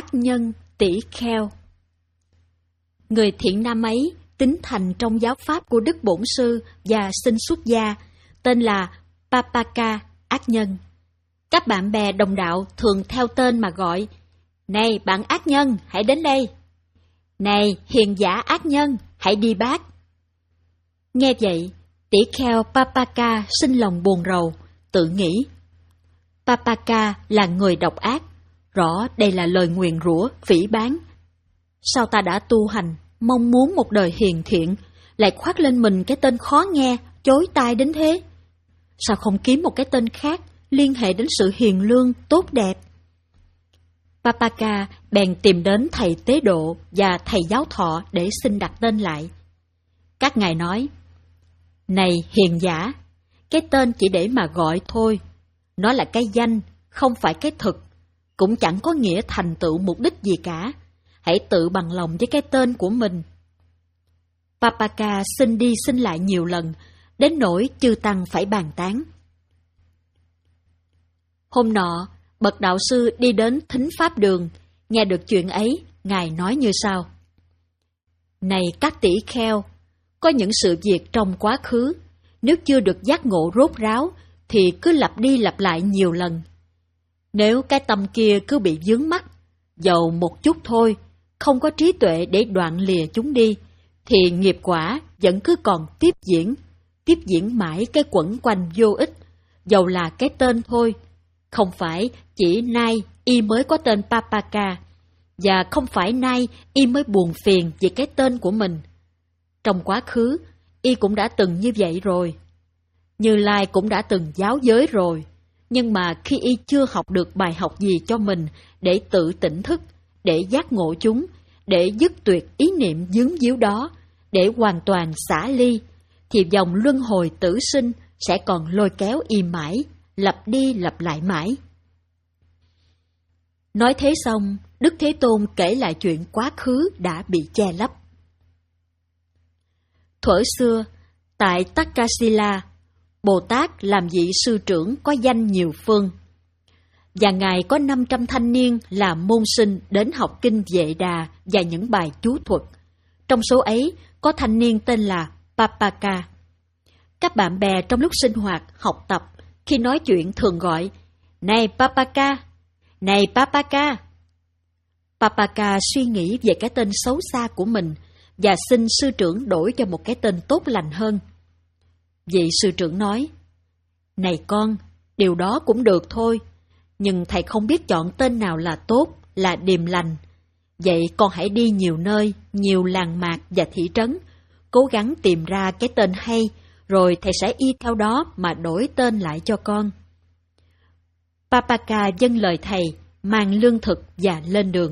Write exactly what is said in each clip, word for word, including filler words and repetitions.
ác nhân tỷ kheo. Người thiện nam ấy tín thành trong giáo pháp của Đức Bổn Sư và xin xuất gia, tên là Papaka, ác nhân. Các bạn bè đồng đạo thường theo tên mà gọi: "Này bạn ác nhân, hãy đến đây. Này hiền giả ác nhân, hãy đi bác." Nghe vậy, tỷ kheo Papaka sinh lòng buồn rầu, tự nghĩ: Papaka là người độc ác, rõ đây là lời nguyền rủa, phỉ báng. Sao ta đã tu hành, mong muốn một đời hiền thiện, lại khoác lên mình cái tên khó nghe, chối tai đến thế? Sao không kiếm một cái tên khác, liên hệ đến sự hiền lương, tốt đẹp? Papaka bèn tìm đến thầy tế độ và thầy giáo thọ để xin đặt tên lại. Các ngài nói: "Này hiền giả, cái tên chỉ để mà gọi thôi. Nó là cái danh, không phải cái thực, cũng chẳng có nghĩa thành tựu mục đích gì cả. Hãy tự bằng lòng với cái tên của mình." Papaka xin đi xin lại nhiều lần, đến nỗi chư tăng phải bàn tán. Hôm nọ, bậc đạo sư đi đến thính pháp đường, nghe được chuyện ấy, ngài nói như sau: "Này các tỷ kheo, có những sự việc trong quá khứ, nếu chưa được giác ngộ rốt ráo, thì cứ lặp đi lặp lại nhiều lần. Nếu cái tâm kia cứ bị vướng mắc, dầu một chút thôi, không có trí tuệ để đoạn lìa chúng đi, thì nghiệp quả vẫn cứ còn tiếp diễn, tiếp diễn mãi cái quẩn quanh vô ích, dầu là cái tên thôi. Không phải chỉ nay y mới có tên Papaka, và không phải nay y mới buồn phiền vì cái tên của mình. Trong quá khứ, y cũng đã từng như vậy rồi. Như Lai cũng đã từng giáo giới rồi, nhưng mà khi y chưa học được bài học gì cho mình để tự tỉnh thức, để giác ngộ chúng, để dứt tuyệt ý niệm vướng víu đó, để hoàn toàn xả ly, thì vòng luân hồi tử sinh sẽ còn lôi kéo y mãi, lặp đi lặp lại mãi." Nói thế xong, Đức Thế Tôn kể lại chuyện quá khứ đã bị che lấp. Thuở xưa, tại Takasila, Bồ Tát làm vị sư trưởng có danh nhiều phương, và ngài có năm trăm thanh niên là môn sinh đến học kinh Vệ Đà và những bài chú thuật. Trong số ấy có thanh niên tên là Papaka. Các bạn bè trong lúc sinh hoạt, học tập, khi nói chuyện thường gọi: "Này Papaka! Này Papaka!" Papaka suy nghĩ về cái tên xấu xa của mình và xin sư trưởng đổi cho một cái tên tốt lành hơn. Vị sư trưởng nói: "Này con, điều đó cũng được thôi, nhưng thầy không biết chọn tên nào là tốt, là điềm lành. Vậy con hãy đi nhiều nơi, nhiều làng mạc và thị trấn, cố gắng tìm ra cái tên hay, rồi thầy sẽ y theo đó mà đổi tên lại cho con." Papaka vâng lời thầy, mang lương thực và lên đường.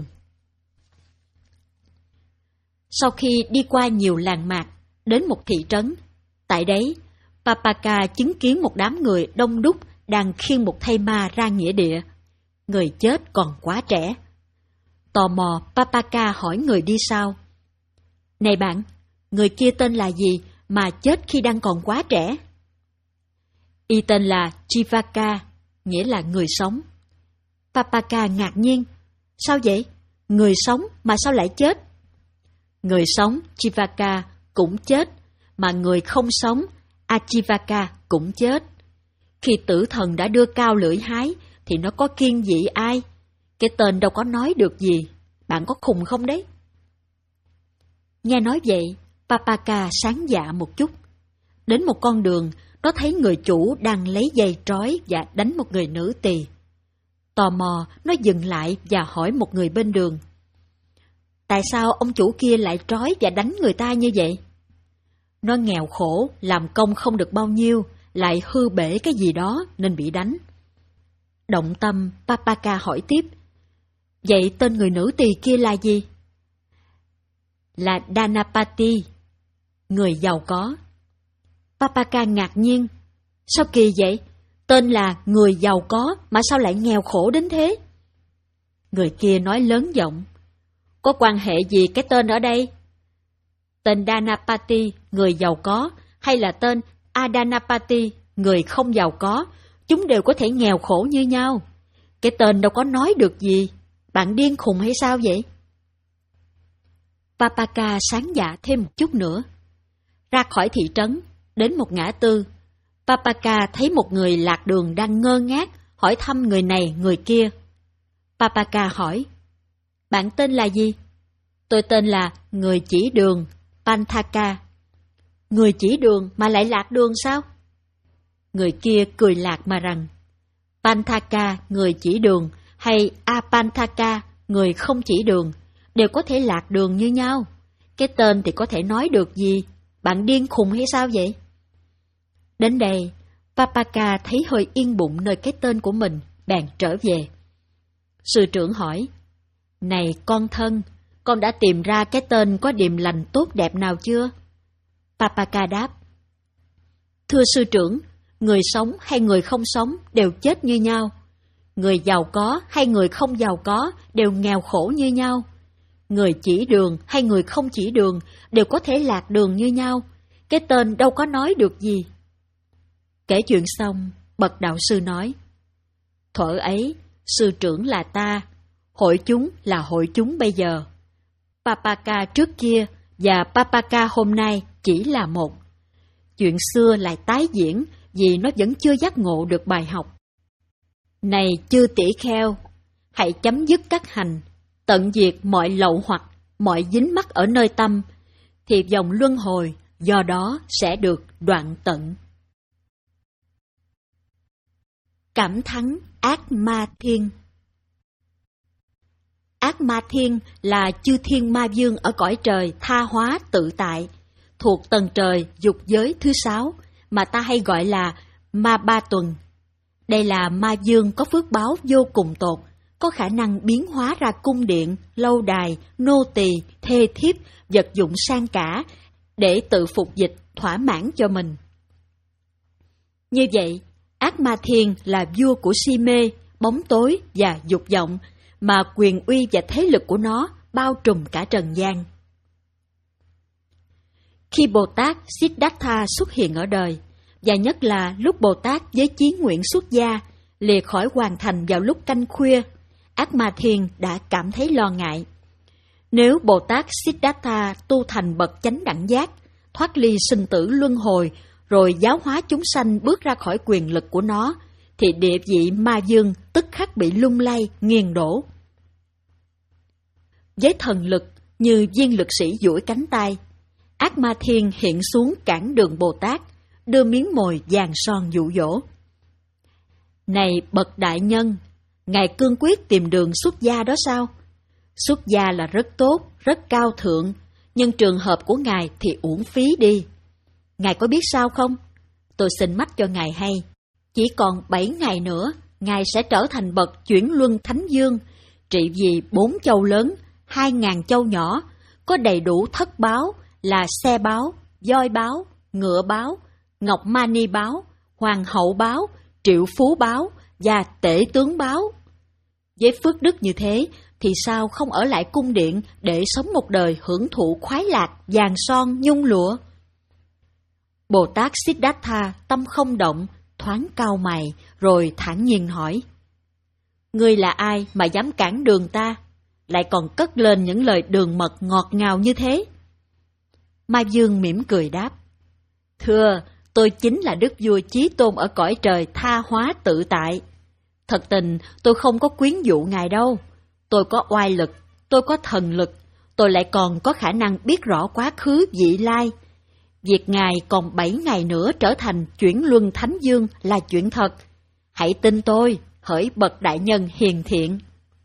Sau khi đi qua nhiều làng mạc, đến một thị trấn, tại đấy, Papaka chứng kiến một đám người đông đúc đang khiêng một thây ma ra nghĩa địa. Người chết còn quá trẻ. Tò mò, Papaka hỏi người đi sau: "Này bạn, người kia tên là gì mà chết khi đang còn quá trẻ?" "Y tên là Chivaka, nghĩa là người sống." Papaka ngạc nhiên: "Sao vậy? Người sống mà sao lại chết?" "Người sống, Chivaka, cũng chết, mà người không sống, Achivaka, cũng chết. Khi tử thần đã đưa cao lưỡi hái, thì nó có kiêng dị ai? Cái tên đâu có nói được gì. Bạn có khùng không đấy?" Nghe nói vậy, Papaka sáng dạ một chút. Đến một con đường, nó thấy người chủ đang lấy dây trói và đánh một người nữ tỳ. Tò mò, nó dừng lại và hỏi một người bên đường: "Tại sao ông chủ kia lại trói và đánh người ta như vậy?" "Nó nghèo khổ, làm công không được bao nhiêu, lại hư bể cái gì đó nên bị đánh." Động tâm, Papaka hỏi tiếp: "Vậy tên người nữ tỳ kia là gì?" "Là Dhanapati, người giàu có." Papaka ngạc nhiên: "Sao kỳ vậy? Tên là người giàu có mà sao lại nghèo khổ đến thế?" Người kia nói lớn giọng: "Có quan hệ gì cái tên ở đây? Tên Dhanapati, người giàu có, hay là tên Adhanapati, người không giàu có, chúng đều có thể nghèo khổ như nhau. Cái tên đâu có nói được gì. bạn điên khùng hay sao vậy? Papaka sáng dạ thêm một chút nữa. Ra khỏi thị trấn, đến một ngã tư, Papaka thấy một người lạc đường đang ngơ ngác hỏi thăm người này người kia. Papaka hỏi, bạn tên là gì? Tôi tên là người chỉ đường, Panthaka. Người chỉ đường mà lại lạc đường sao? Người kia cười lạc mà rằng, Panthaka, người chỉ đường, hay Apanthaka, người không chỉ đường, đều có thể lạc đường như nhau. Cái tên thì có thể nói được gì? Bạn điên khùng hay sao vậy? Đến đây, Papaka thấy hơi yên bụng nơi cái tên của mình, bèn trở về. Sư trưởng hỏi, này con thân, con đã tìm ra cái tên có điềm lành tốt đẹp nào chưa? Papaka đáp, thưa sư trưởng, người sống hay người không sống đều chết như nhau. Người giàu có hay người không giàu có đều nghèo khổ như nhau. Người chỉ đường hay người không chỉ đường đều có thể lạc đường như nhau. Cái tên đâu có nói được gì. Kể chuyện xong, bậc đạo sư nói, thuở ấy, sư trưởng là ta, hội chúng là hội chúng bây giờ. Papaka trước kia và Papaka hôm nay chỉ là một. Chuyện xưa lại tái diễn vì nó vẫn chưa giác ngộ được bài học. Này chư tỷ kheo, hãy chấm dứt các hành, tận diệt mọi lậu hoặc, mọi dính mắc ở nơi tâm, thì vòng luân hồi do đó sẽ được đoạn tận. Cảm thắng ác ma thiên. Ác ma thiên là chư thiên ma dương ở cõi trời tha hóa tự tại, thuộc tầng trời dục giới thứ sáu, mà ta hay gọi là ma ba tuần. Đây là ma dương có phước báo vô cùng tột, có khả năng biến hóa ra cung điện, lâu đài, nô tỳ, thê thiếp, vật dụng sang cả, để tự phục dịch, thỏa mãn cho mình. Như vậy, ác ma thiên là vua của si mê, bóng tối và dục vọng, mà quyền uy và thế lực của nó bao trùm cả trần gian. Khi Bồ Tát Siddhartha xuất hiện ở đời, và nhất là lúc Bồ Tát với chí nguyện xuất gia, lìa khỏi hoàn thành vào lúc canh khuya, ác ma thiên đã cảm thấy lo ngại. Nếu Bồ Tát Siddhartha tu thành bậc chánh đẳng giác, thoát ly sinh tử luân hồi, rồi giáo hóa chúng sanh bước ra khỏi quyền lực của nó, thì địa vị ma dương tức khắc bị lung lay, nghiền đổ. Với thần lực như viên lực sĩ duỗi cánh tay, ác ma thiên hiện xuống cản đường Bồ Tát, đưa miếng mồi vàng son dụ dỗ. Này bậc đại nhân, Ngài cương quyết tìm đường xuất gia đó sao? Xuất gia là rất tốt, rất cao thượng, nhưng trường hợp của Ngài thì uổng phí đi. Ngài có biết sao không? Tôi xin mách cho Ngài hay. Chỉ còn bảy ngày nữa, Ngài sẽ trở thành bậc chuyển luân thánh dương, trị vì bốn châu lớn, hai ngàn châu nhỏ, có đầy đủ thất báo là xe báo, voi báo, ngựa báo, ngọc mani báo, hoàng hậu báo, triệu phú báo và tể tướng báo. Với phước đức như thế, thì sao không ở lại cung điện để sống một đời hưởng thụ khoái lạc, vàng son, nhung lụa? Bồ Tát Siddhartha tâm không động, thoáng cau mày, rồi thản nhiên hỏi, ngươi là ai mà dám cản đường ta, lại còn cất lên những lời đường mật ngọt ngào như thế? Ma Dương mỉm cười đáp, thưa, tôi chính là Đức Vua Chí Tôn ở cõi trời tha hóa tự tại. Thật tình, tôi không có quyến dụ Ngài đâu. Tôi có oai lực, tôi có thần lực, tôi lại còn có khả năng biết rõ quá khứ vị lai. Việc Ngài còn bảy ngày nữa trở thành chuyển luân thánh dương là chuyện thật. Hãy tin tôi, hỡi bậc đại nhân hiền thiện.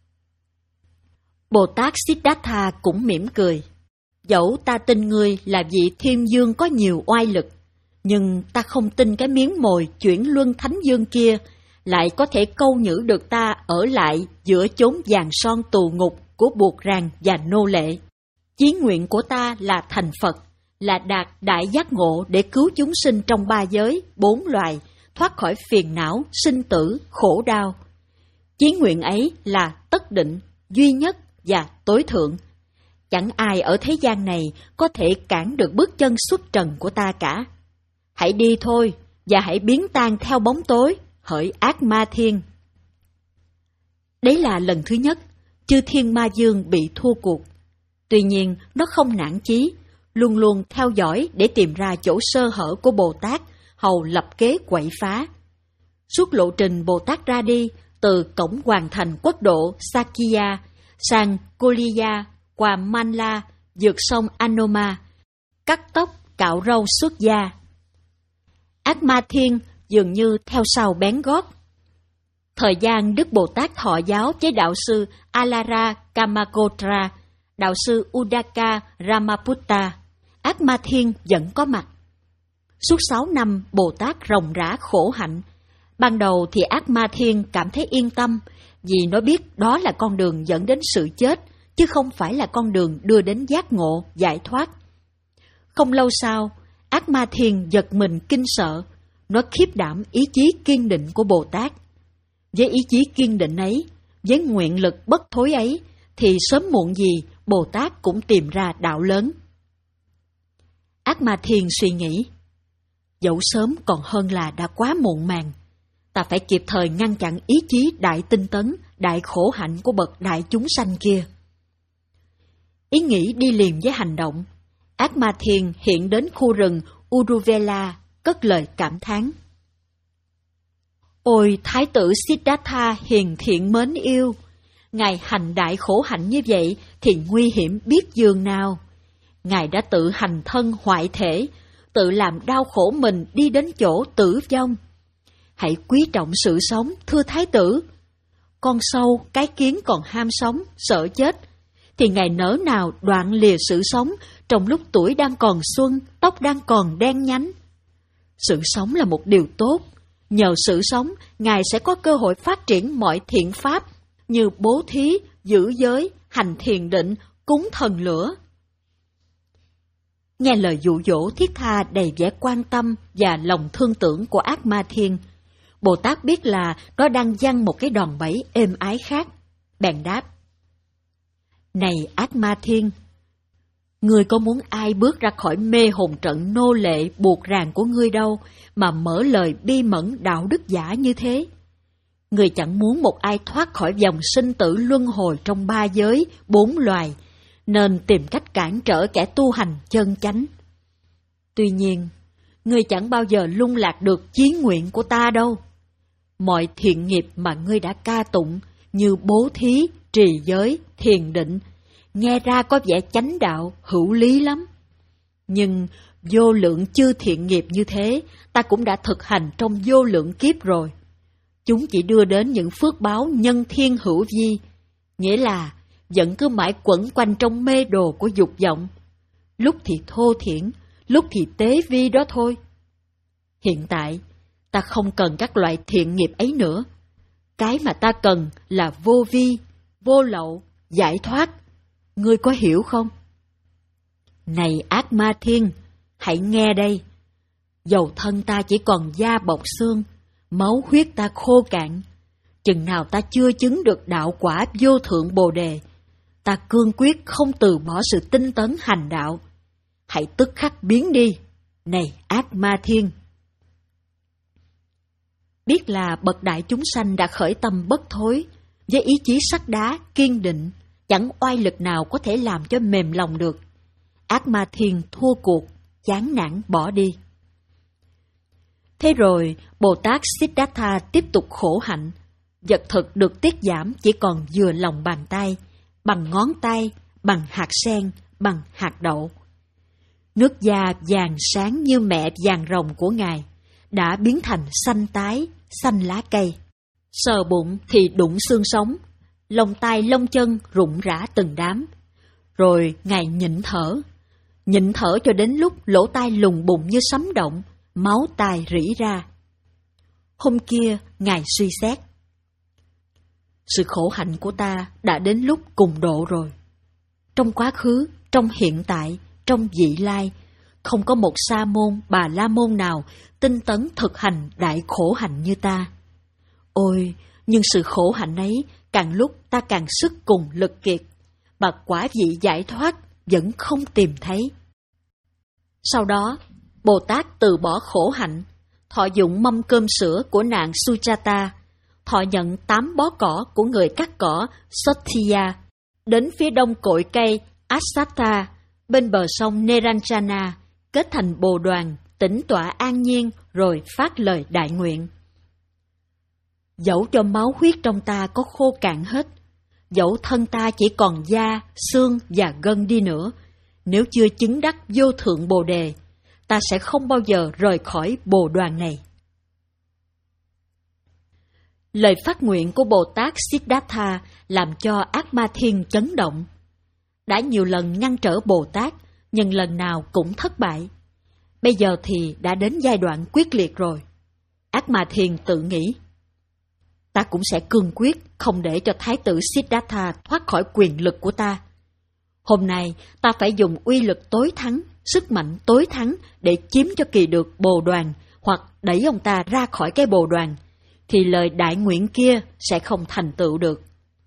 Bồ Tát Siddhartha cũng mỉm cười. Dẫu ta tin ngươi là vị thiên dương có nhiều oai lực, nhưng ta không tin cái miếng mồi chuyển luân thánh dương kia lại có thể câu nhử được ta ở lại giữa chốn vàng son tù ngục của buộc ràng và nô lệ. Chí nguyện của ta là thành Phật, là đạt đại giác ngộ để cứu chúng sinh trong ba giới, bốn loài, thoát khỏi phiền não, sinh tử, khổ đau. Chí nguyện ấy là tất định, duy nhất và tối thượng. Chẳng ai ở thế gian này có thể cản được bước chân xuất trần của ta cả. Hãy đi thôi, và hãy biến tan theo bóng tối, hỡi ác ma thiên. Đấy là lần thứ nhất, chư thiên ma dương bị thua cuộc. Tuy nhiên, nó không nản chí, luôn luôn theo dõi để tìm ra chỗ sơ hở của Bồ Tát, hầu lập kế quậy phá. Suốt lộ trình Bồ Tát ra đi, từ cổng hoàn thành quốc độ Sakya sang Koliya, qua Manla, vượt sông Anoma, cắt tóc, cạo râu xuất gia. Ác Ma Thiên dường như theo sau bén gót. Thời gian Đức Bồ Tát thọ giáo với đạo sư Alara Kamakotra, đạo sư Udaka Ramaputta, Ác Ma Thiên vẫn có mặt. Suốt sáu năm Bồ Tát ròng rã khổ hạnh. Ban đầu thì Ác Ma Thiên cảm thấy yên tâm, vì nó biết đó là con đường dẫn đến sự chết, chứ không phải là con đường đưa đến giác ngộ, giải thoát. Không lâu sau, Ác Ma Thiên giật mình kinh sợ, nó khiếp đảm ý chí kiên định của Bồ Tát. Với ý chí kiên định ấy, với nguyện lực bất thối ấy, thì sớm muộn gì Bồ Tát cũng tìm ra đạo lớn. Ác Ma Thiên suy nghĩ, dẫu sớm còn hơn là đã quá muộn màng. Ta phải kịp thời ngăn chặn ý chí đại tinh tấn, đại khổ hạnh của bậc đại chúng sanh kia. Ý nghĩ đi liền với hành động, Ác Ma Thiên hiện đến khu rừng Uruvela, cất lời cảm thán. Ôi Thái tử Siddhartha hiền thiện mến yêu, Ngài hành đại khổ hạnh như vậy thì nguy hiểm biết dường nào. Ngài đã tự hành thân hoại thể, tự làm đau khổ mình đi đến chỗ tử vong. Hãy quý trọng sự sống, thưa Thái tử. Con sâu, cái kiến còn ham sống, sợ chết, thì ngày nỡ nào đoạn lìa sự sống trong lúc tuổi đang còn xuân, tóc đang còn đen nhánh. Sự sống là một điều tốt. Nhờ sự sống, Ngài sẽ có cơ hội phát triển mọi thiện pháp như bố thí, giữ giới, hành thiền định, cúng thần lửa. Nghe lời dụ dỗ thiết tha đầy vẻ quan tâm và lòng thương tưởng của Ác Ma Thiên, Bồ Tát biết là nó đang giăng một cái đòn bẩy êm ái khác. Bèn đáp: Này Ác Ma Thiên, ngươi có muốn ai bước ra khỏi mê hồn trận nô lệ buộc ràng của ngươi đâu mà mở lời bi mẫn đạo đức giả như thế. Ngươi chẳng muốn một ai thoát khỏi dòng sinh tử luân hồi trong ba giới, bốn loài, nên tìm cách cản trở kẻ tu hành chân chánh. Tuy nhiên, ngươi chẳng bao giờ lung lạc được chí nguyện của ta đâu. Mọi thiện nghiệp mà ngươi đã ca tụng như bố thí, trì giới, thiền định, nghe ra có vẻ chánh đạo, hữu lý lắm. Nhưng vô lượng chư thiện nghiệp như thế, ta cũng đã thực hành trong vô lượng kiếp rồi. Chúng chỉ đưa đến những phước báo nhân thiên hữu vi, nghĩa là vẫn cứ mãi quẩn quanh trong mê đồ của dục vọng. Lúc thì thô thiển, lúc thì tế vi đó thôi. Hiện tại, ta không cần các loại thiện nghiệp ấy nữa. Cái mà ta cần là vô vi, vô lậu, giải thoát. Ngươi có hiểu không? Này Ác Ma Thiên, hãy nghe đây. Dầu thân ta chỉ còn da bọc xương, máu huyết ta khô cạn, chừng nào ta chưa chứng được đạo quả vô thượng Bồ Đề, ta cương quyết không từ bỏ sự tinh tấn hành đạo. Hãy tức khắc biến đi, này Ác Ma Thiên. Biết là bậc đại chúng sanh đã khởi tâm bất thối, với ý chí sắt đá, kiên định, chẳng oai lực nào có thể làm cho mềm lòng được. Ác Ma Thiên thua cuộc, chán nản bỏ đi. Thế rồi, Bồ Tát Siddhartha tiếp tục khổ hạnh. Vật thực được tiết giảm chỉ còn vừa lòng bàn tay, bằng ngón tay, bằng hạt sen, bằng hạt đậu. Nước da vàng sáng như mẹ vàng rồng của Ngài đã biến thành xanh tái, xanh lá cây. Sờ bụng thì đụng xương sống, lông tai lông chân rụng rã từng đám. Rồi Ngài nhịn thở, nhịn thở cho đến lúc lỗ tai lùng bùng như sấm động, máu tai rỉ ra. Hôm kia Ngài suy xét: sự khổ hạnh của ta đã đến lúc cùng độ rồi. Trong quá khứ, trong hiện tại, trong vị lai, không có một sa môn, bà la môn nào tinh tấn thực hành đại khổ hạnh như ta. Ôi, nhưng sự khổ hạnh ấy càng lúc ta càng sức cùng lực kiệt, mà quả vị giải thoát vẫn không tìm thấy. Sau đó, Bồ Tát từ bỏ khổ hạnh, thọ dụng mâm cơm sữa của nàng Sujata, thọ họ nhận tám bó cỏ của người cắt cỏ Sotia, đến phía đông cội cây Asata, bên bờ sông Neranjana, kết thành bồ đoàn, tĩnh tọa an nhiên rồi phát lời đại nguyện. Dẫu cho máu huyết trong ta có khô cạn hết, dẫu thân ta chỉ còn da, xương và gân đi nữa, nếu chưa chứng đắc vô thượng bồ đề, ta sẽ không bao giờ rời khỏi bồ đoàn này. Lời phát nguyện của Bồ Tát Siddhartha làm cho Ác Ma Thiên chấn động. Đã nhiều lần ngăn trở Bồ Tát, nhưng lần nào cũng thất bại. Bây giờ thì đã đến giai đoạn quyết liệt rồi. Ác Ma Thiên tự nghĩ, ta cũng sẽ cương quyết không để cho Thái tử Siddhartha thoát khỏi quyền lực của ta. Hôm nay ta phải dùng uy lực tối thắng, sức mạnh tối thắng để chiếm cho kỳ được bồ đoàn hoặc đẩy ông ta ra khỏi cái bồ đoàn, thì lời đại nguyện kia sẽ không thành tựu được.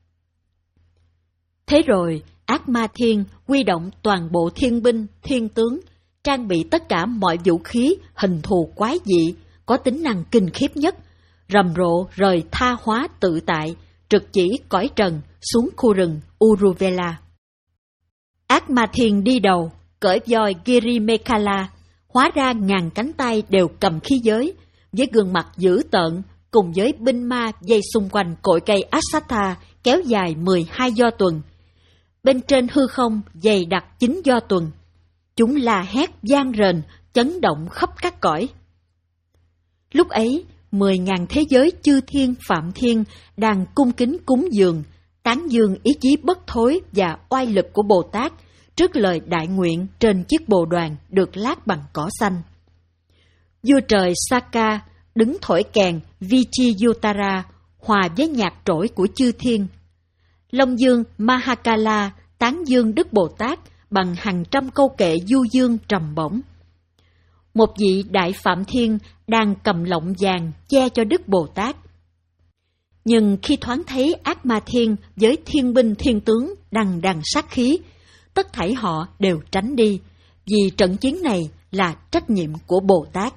Thế rồi, Ác Ma Thiên huy động toàn bộ thiên binh, thiên tướng, trang bị tất cả mọi vũ khí, hình thù quái dị, có tính năng kinh khiếp nhất, rầm rộ rời tha hóa tự tại, trực chỉ cõi trần xuống khu rừng Uruvela. Ác Ma Thiên đi đầu, cởi voi Girimekala, hóa ra ngàn cánh tay đều cầm khí giới, với gương mặt dữ tợn, cùng với binh ma dây xung quanh cội cây Asata kéo dài mười hai do tuần. Bên trên hư không dày đặc chín do tuần. Chúng la hét vang rền, chấn động khắp các cõi. Lúc ấy, mười ngàn thế giới chư thiên phạm thiên đang cung kính cúng dường, tán dương ý chí bất thối và oai lực của Bồ Tát trước lời đại nguyện trên chiếc bồ đoàn được lát bằng cỏ xanh. Vua trời Saka đứng thổi kèn Vichiyuttara hòa với nhạc trỗi của chư thiên. Long Dương Mahakala tán dương Đức Bồ Tát bằng hàng trăm câu kệ du dương trầm bổng. Một vị đại phạm thiên đang cầm lọng vàng che cho Đức Bồ Tát. Nhưng khi thoáng thấy Ác Ma Thiên với thiên binh thiên tướng đằng đằng sát khí, tất thảy họ đều tránh đi, vì trận chiến này là trách nhiệm của Bồ Tát.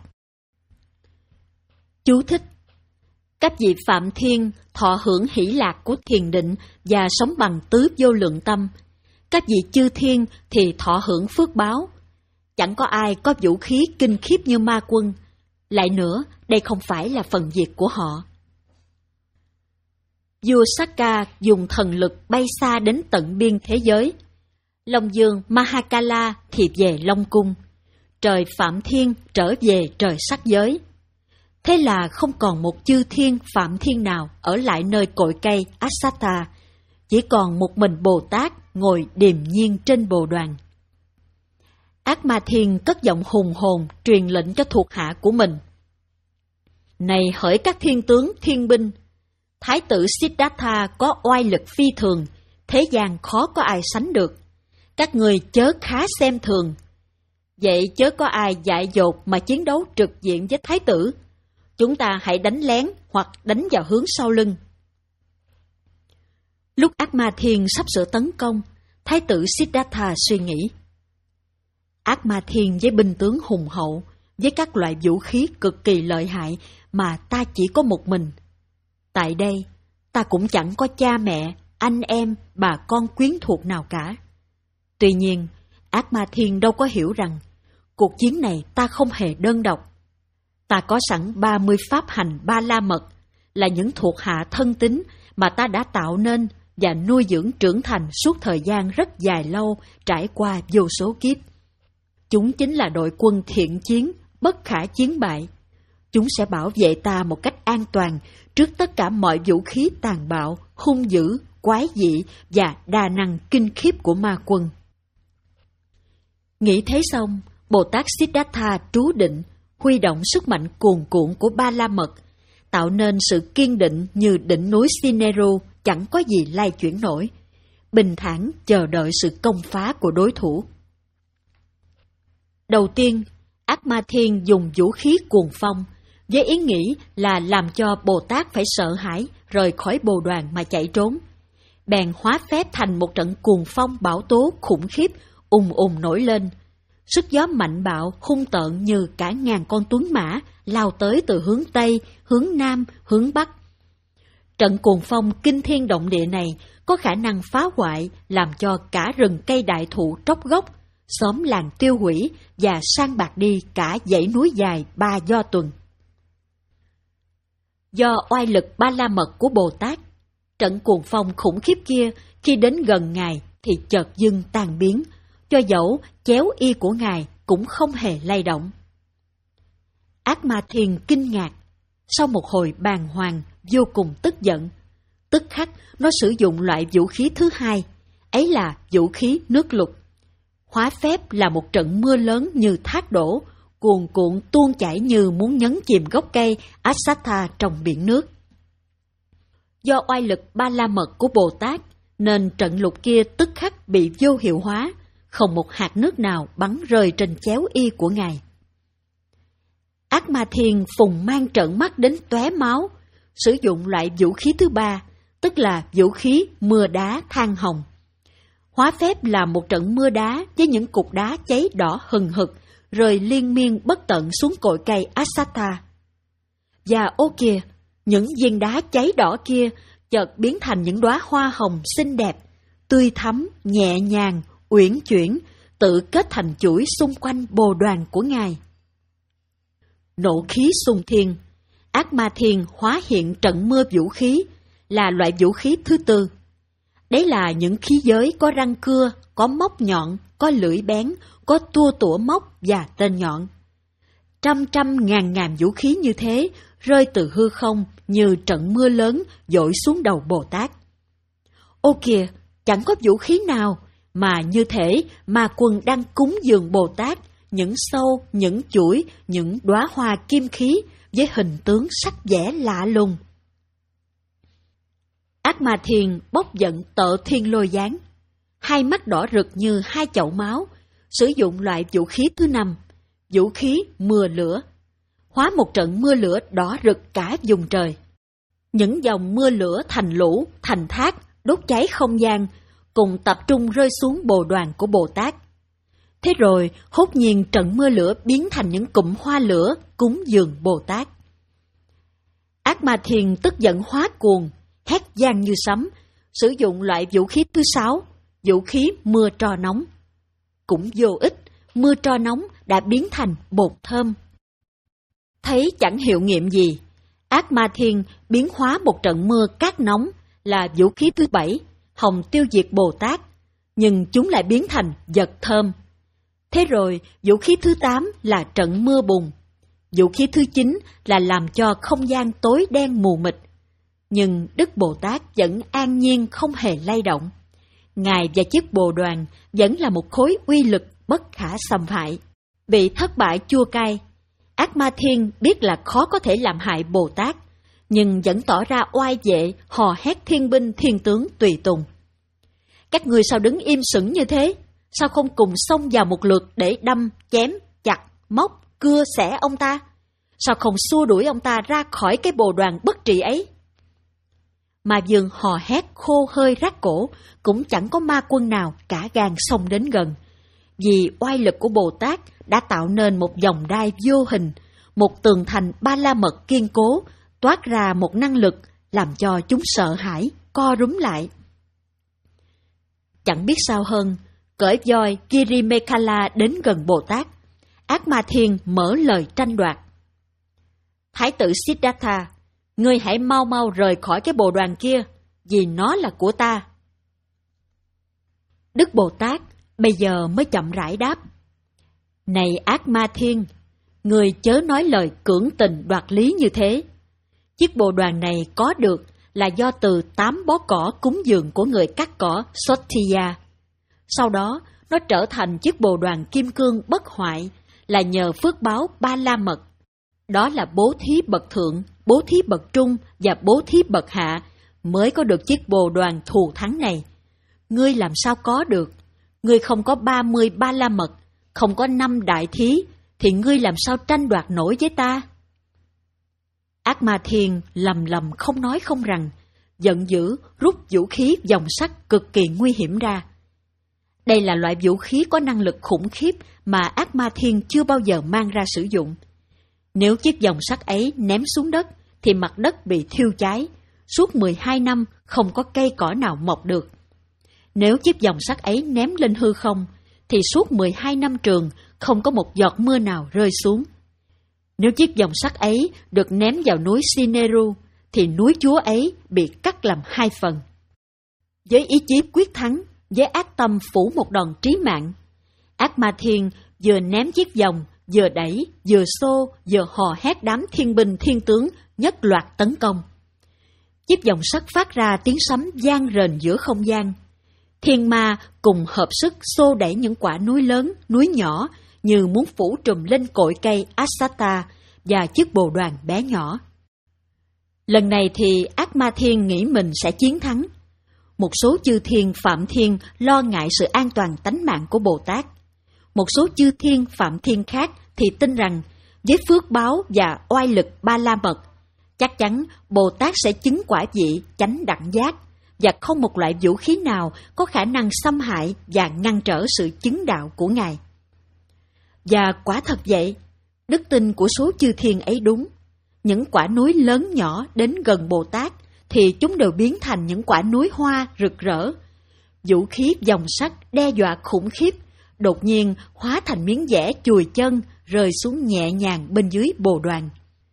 Chú thích: các vị phạm thiên thọ hưởng hỷ lạc của thiền định và sống bằng tứ vô lượng tâm. Các vị chư thiên thì thọ hưởng phước báo. Chẳng có ai có vũ khí kinh khiếp như ma quân. Lại nữa, đây không phải là phần việc của họ. Vua Saka dùng thần lực bay xa đến tận biên thế giới. Long Dương Mahakala thì về Long Cung. Trời Phạm Thiên trở về trời sắc giới. Thế là không còn một chư thiên phạm thiên nào ở lại nơi cội cây Asata, chỉ còn một mình Bồ Tát ngồi điềm nhiên trên bồ đoàn. Ác Ma Thiên cất giọng hùng hồn truyền lệnh cho thuộc hạ của mình. Này hỡi các thiên tướng thiên binh, Thái tử Siddhartha có oai lực phi thường, thế gian khó có ai sánh được. Các người chớ khá xem thường. Vậy chớ có ai dại dột mà chiến đấu trực diện với Thái tử. Chúng ta hãy đánh lén hoặc đánh vào hướng sau lưng. Lúc Ác Ma Thiên sắp sửa tấn công, Thái tử Siddhartha suy nghĩ. Ác Ma Thiên với binh tướng hùng hậu, với các loại vũ khí cực kỳ lợi hại mà ta chỉ có một mình. Tại đây, ta cũng chẳng có cha mẹ, anh em, bà con quyến thuộc nào cả. Tuy nhiên, Ác Ma Thiên đâu có hiểu rằng, cuộc chiến này ta không hề đơn độc. Ta có sẵn ba mươi pháp hành ba la mật, là những thuộc hạ thân tín mà ta đã tạo nên và nuôi dưỡng trưởng thành suốt thời gian rất dài lâu, trải qua vô số kiếp. Chúng chính là đội quân thiện chiến, bất khả chiến bại. Chúng sẽ bảo vệ ta một cách an toàn trước tất cả mọi vũ khí tàn bạo, hung dữ, quái dị và đa năng kinh khiếp của ma quân. Nghĩ thế xong, Bồ Tát Siddhartha trú định, huy động sức mạnh cuồn cuộn của ba la mật, tạo nên sự kiên định như đỉnh núi Sineru chẳng có gì lay chuyển nổi, bình thản chờ đợi sự công phá của đối thủ. Đầu tiên, Ác Ma Thiên dùng vũ khí cuồng phong, với ý nghĩ là làm cho Bồ Tát phải sợ hãi, rời khỏi bồ đoàn mà chạy trốn. Bèn hóa phép thành một trận cuồng phong bão tố khủng khiếp, ùng ùng nổi lên. Sức gió mạnh bạo, hung tợn như cả ngàn con tuấn mã, lao tới từ hướng Tây, hướng Nam, hướng Bắc. Trận cuồng phong kinh thiên động địa này có khả năng phá hoại, làm cho cả rừng cây đại thụ tróc gốc, xóm làng tiêu hủy và san bạc đi cả dãy núi dài Ba Do Tuần. Do oai lực Ba La Mật của Bồ Tát, trận cuồng phong khủng khiếp kia khi đến gần Ngài thì chợt dưng tan biến, cho dẫu chéo y của Ngài cũng không hề lay động. Ác Ma Thiên kinh ngạc, sau một hồi bàng hoàng vô cùng tức giận, tức khắc nó sử dụng loại vũ khí thứ hai, ấy là vũ khí nước lục. Hóa phép là một trận mưa lớn như thác đổ, cuồn cuộn tuôn chảy như muốn nhấn chìm gốc cây Asatha trong biển nước. Do oai lực Ba La Mật của Bồ Tát, nên trận lục kia tức khắc bị vô hiệu hóa, không một hạt nước nào bắn rơi trên chéo y của Ngài. Ác Ma Thiên phùng mang trợn mắt đến tóe máu, sử dụng loại vũ khí thứ ba, tức là vũ khí mưa đá than hồng. Hóa phép là một trận mưa đá với những cục đá cháy đỏ hừng hực, rơi liên miên bất tận xuống cội cây Asatha. Và ô kìa, những viên đá cháy đỏ kia chợt biến thành những đóa hoa hồng xinh đẹp, tươi thắm, nhẹ nhàng, uyển chuyển, tự kết thành chuỗi xung quanh bồ đoàn của Ngài. Nộ khí xung thiên, Ác Ma Thiên hóa hiện trận mưa vũ khí, là loại vũ khí thứ tư. Đấy là những khí giới có răng cưa, có móc nhọn, có lưỡi bén, có tua tủa móc và tên nhọn. Trăm trăm ngàn ngàn vũ khí như thế rơi từ hư không như trận mưa lớn dội xuống đầu Bồ Tát. Ô kìa, chẳng có vũ khí nào mà như thể ma quân đang cúng dường Bồ Tát những sâu, những chuỗi, những đóa hoa kim khí với hình tướng sắc vẻ lạ lùng. Ác Ma Thiên bốc giận tợ thiên lôi giáng, hai mắt đỏ rực như hai chậu máu, sử dụng loại vũ khí thứ năm, vũ khí mưa lửa, hóa một trận mưa lửa đỏ rực cả vùng trời. Những dòng mưa lửa thành lũ, thành thác, đốt cháy không gian, cùng tập trung rơi xuống bồ đoàn của Bồ Tát. Thế rồi, hốt nhiên trận mưa lửa biến thành những cụm hoa lửa cúng dường Bồ Tát. Ác Ma Thiên tức giận hóa cuồng, hét vang như sấm, sử dụng loại vũ khí thứ sáu, vũ khí mưa tro nóng. Cũng vô ích, mưa tro nóng đã biến thành bột thơm. Thấy chẳng hiệu nghiệm gì, Ác Ma Thiên biến hóa một trận mưa cát nóng là vũ khí thứ bảy, hồng tiêu diệt Bồ Tát, nhưng chúng lại biến thành vật thơm. Thế rồi, vũ khí thứ tám là trận mưa bùn. Vũ khí thứ chín là làm cho không gian tối đen mù mịt. Nhưng Đức Bồ Tát vẫn an nhiên không hề lay động. Ngài và chiếc bồ đoàn vẫn là một khối uy lực bất khả xâm hại. Bị thất bại chua cay, Ác Ma Thiên biết là khó có thể làm hại Bồ Tát, nhưng vẫn tỏ ra oai vệ, hò hét thiên binh thiên tướng tùy tùng. Các người sao đứng im sững như thế? Sao không cùng xông vào một lượt để đâm, chém, chặt, móc, cưa xẻ ông ta? Sao không xua đuổi ông ta ra khỏi cái bồ đoàn bất trị ấy? Mà dường hò hét khô hơi rát cổ, cũng chẳng có ma quân nào cả gan xông đến gần. Vì oai lực của Bồ Tát đã tạo nên một vòng đai vô hình, một tường thành Ba La Mật kiên cố, toát ra một năng lực làm cho chúng sợ hãi, co rúm lại. Chẳng biết sao hơn, cởi voi Kirimekala đến gần Bồ Tát, Ác Ma Thiên mở lời tranh đoạt. Thái tử Siddhartha, ngươi hãy mau mau rời khỏi cái bồ đoàn kia, vì nó là của ta. Đức Bồ Tát bây giờ mới chậm rãi đáp. Này Ác Ma Thiên, ngươi chớ nói lời cưỡng tình đoạt lý như thế. Chiếc bồ đoàn này có được là do từ tám bó cỏ cúng dường của người cắt cỏ Sotiya. Sau đó, nó trở thành chiếc bồ đoàn kim cương bất hoại là nhờ phước báo Ba La Mật. Đó là bố thí bậc thượng, bố thí bậc trung và bố thí bậc hạ mới có được chiếc bồ đoàn thù thắng này. Ngươi làm sao có được? Ngươi không có ba mươi Ba La Mật, không có năm đại thí, thì ngươi làm sao tranh đoạt nổi với ta? Ác Ma Thiên lầm lầm không nói không rằng, giận dữ rút vũ khí dòng sắt cực kỳ nguy hiểm ra. Đây là loại vũ khí có năng lực khủng khiếp mà Ác Ma Thiên chưa bao giờ mang ra sử dụng. Nếu chiếc dòng sắt ấy ném xuống đất, thì mặt đất bị thiêu cháy, suốt mười hai năm không có cây cỏ nào mọc được. Nếu chiếc vòng sắt ấy ném lên hư không, thì suốt mười hai năm trường không có một giọt mưa nào rơi xuống. Nếu chiếc vòng sắt ấy được ném vào núi Sineru, thì núi Chúa ấy bị cắt làm hai phần. Với ý chí quyết thắng, với ác tâm phủ một đòn trí mạng, ác ma thiên vừa ném chiếc vòng, vừa đẩy, vừa xô, vừa hò hét đám thiên binh thiên tướng nhất loạt tấn công. Chiếc vòng sắt phát ra tiếng sấm vang rền giữa không gian. Thiên ma cùng hợp sức xô đẩy những quả núi lớn, núi nhỏ như muốn phủ trùm lên cội cây Asata và chiếc bồ đoàn bé nhỏ. Lần này thì ác ma thiên nghĩ mình sẽ chiến thắng. Một số chư thiên phạm thiên lo ngại sự an toàn tánh mạng của Bồ Tát. Một số chư thiên phạm thiên khác thì tin rằng với phước báo và oai lực ba la mật, chắc chắn Bồ Tát sẽ chứng quả vị chánh đẳng giác, và không một loại vũ khí nào có khả năng xâm hại và ngăn trở sự chứng đạo của Ngài. Và quả thật vậy, đức tin của số chư thiên ấy đúng. Những quả núi lớn nhỏ đến gần Bồ Tát thì chúng đều biến thành những quả núi hoa rực rỡ. Vũ khí vòng sắt đe dọa khủng khiếp đột nhiên hóa thành miếng dẻ chùi chân rơi xuống nhẹ nhàng bên dưới bồ đoàn.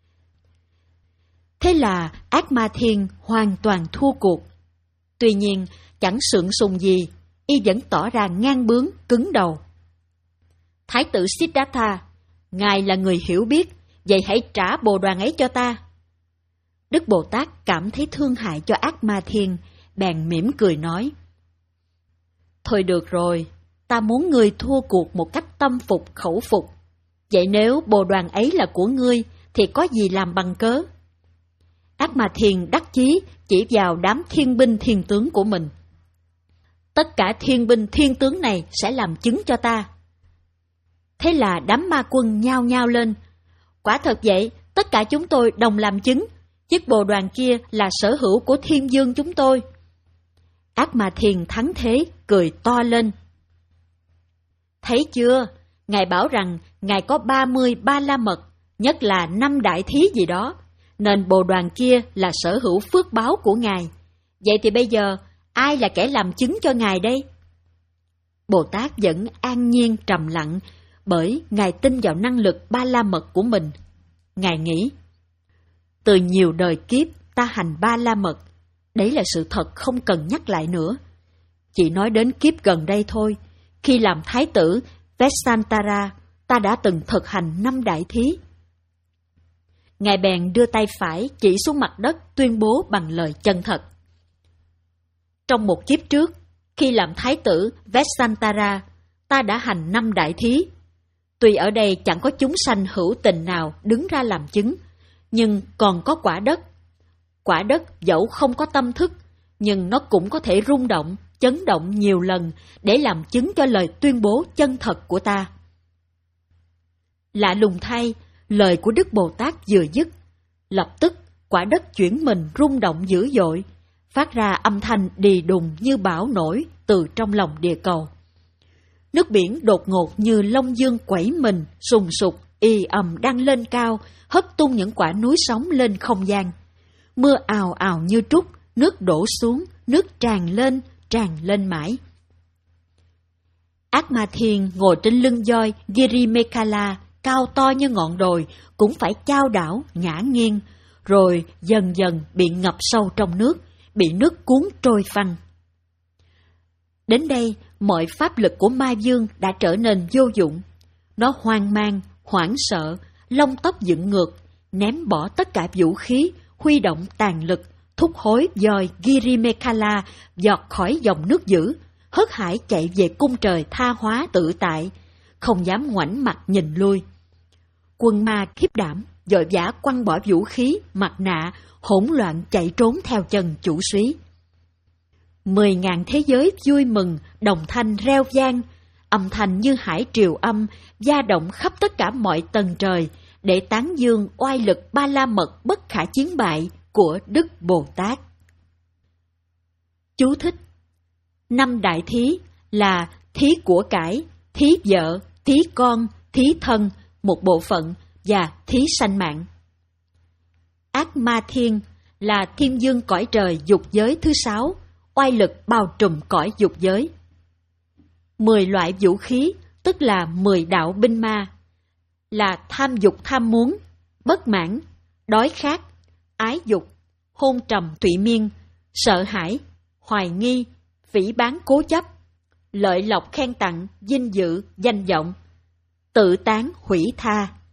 Thế là ác ma thiên hoàn toàn thua cuộc. Tuy nhiên, chẳng sượng sùng gì, y vẫn tỏ ra ngang bướng, cứng đầu. Thái tử Siddhartha, ngài là người hiểu biết, vậy hãy trả bồ đoàn ấy cho ta. Đức Bồ Tát cảm thấy thương hại cho ác ma thiên, bèn mỉm cười nói: Thôi được rồi, ta muốn ngươi thua cuộc một cách tâm phục khẩu phục. Vậy nếu bồ đoàn ấy là của ngươi, thì có gì làm bằng cớ? Ác ma thiên đắc chí chỉ vào đám thiên binh thiên tướng của mình. Tất cả thiên binh thiên tướng này sẽ làm chứng cho ta. Thế là đám ma quân nhao nhao lên. Quả thật vậy, tất cả chúng tôi đồng làm chứng. Chiếc bồ đoàn kia là sở hữu của thiên vương chúng tôi. Ác ma thiên thắng thế, cười to lên. Thấy chưa, ngài bảo rằng ngài có ba mươi ba la mật, nhất là năm đại thí gì đó, nên bồ đoàn kia là sở hữu phước báo của ngài. Vậy thì bây giờ, ai là kẻ làm chứng cho ngài đây? Bồ Tát vẫn an nhiên trầm lặng, bởi ngài tin vào năng lực ba la mật của mình. Ngài nghĩ, từ nhiều đời kiếp ta hành ba la mật, đấy là sự thật không cần nhắc lại nữa. Chỉ nói đến kiếp gần đây thôi, khi làm thái tử Vesantara, ta đã từng thực hành năm đại thí. Ngài bèn đưa tay phải chỉ xuống mặt đất tuyên bố bằng lời chân thật. Trong một kiếp trước, khi làm thái tử Vesantara, ta đã hành năm đại thí. Tuy ở đây chẳng có chúng sanh hữu tình nào đứng ra làm chứng, nhưng còn có quả đất. Quả đất dẫu không có tâm thức, nhưng nó cũng có thể rung động, chấn động nhiều lần để làm chứng cho lời tuyên bố chân thật của ta. Lạ lùng thay, lời của Đức Bồ Tát vừa dứt, lập tức quả đất chuyển mình rung động dữ dội, phát ra âm thanh đì đùng như bão nổi từ trong lòng địa cầu. Nước biển đột ngột như long dương quẩy mình, sùng sục, y ầm đang lên cao, hất tung những quả núi sóng lên không gian. Mưa ào ào như trút, nước đổ xuống, nước tràn lên, tràn lên mãi. Ác ma thiên ngồi trên lưng voi Girimekala, cao to như ngọn đồi, cũng phải chao đảo, ngã nghiêng, rồi dần dần bị ngập sâu trong nước, bị nước cuốn trôi phăng. Đến đây, mọi pháp lực của ma vương đã trở nên vô dụng. Nó hoang mang, hoảng sợ, lông tóc dựng ngược, ném bỏ tất cả vũ khí, huy động tàn lực, thúc hối voi Girimekala giọt khỏi dòng nước dữ, hớt hải chạy về cung trời tha hóa tự tại, không dám ngoảnh mặt nhìn lui. Quân ma khiếp đảm, vội vã quăng bỏ vũ khí, mặt nạ, hỗn loạn chạy trốn theo chân chủ soái. Mười ngàn thế giới vui mừng, đồng thanh reo vang, âm thanh như hải triều âm, da động khắp tất cả mọi tầng trời, để tán dương oai lực ba la mật bất khả chiến bại của Đức Bồ Tát. Chú thích: Năm đại thí là thí của cải, thí vợ, thí con, thí thân, một bộ phận, và thí sanh mạng. Ác ma thiên là thiên dương cõi trời dục giới thứ sáu, oai lực bao trùm cõi dục giới. Mười loại vũ khí, tức là mười đạo binh ma, là tham dục tham muốn, bất mãn, đói khát, ái dục, hôn trầm thụy miên, sợ hãi, hoài nghi, phỉ báng cố chấp, lợi lộc khen tặng, vinh dự, danh vọng, tự tán hủy tha.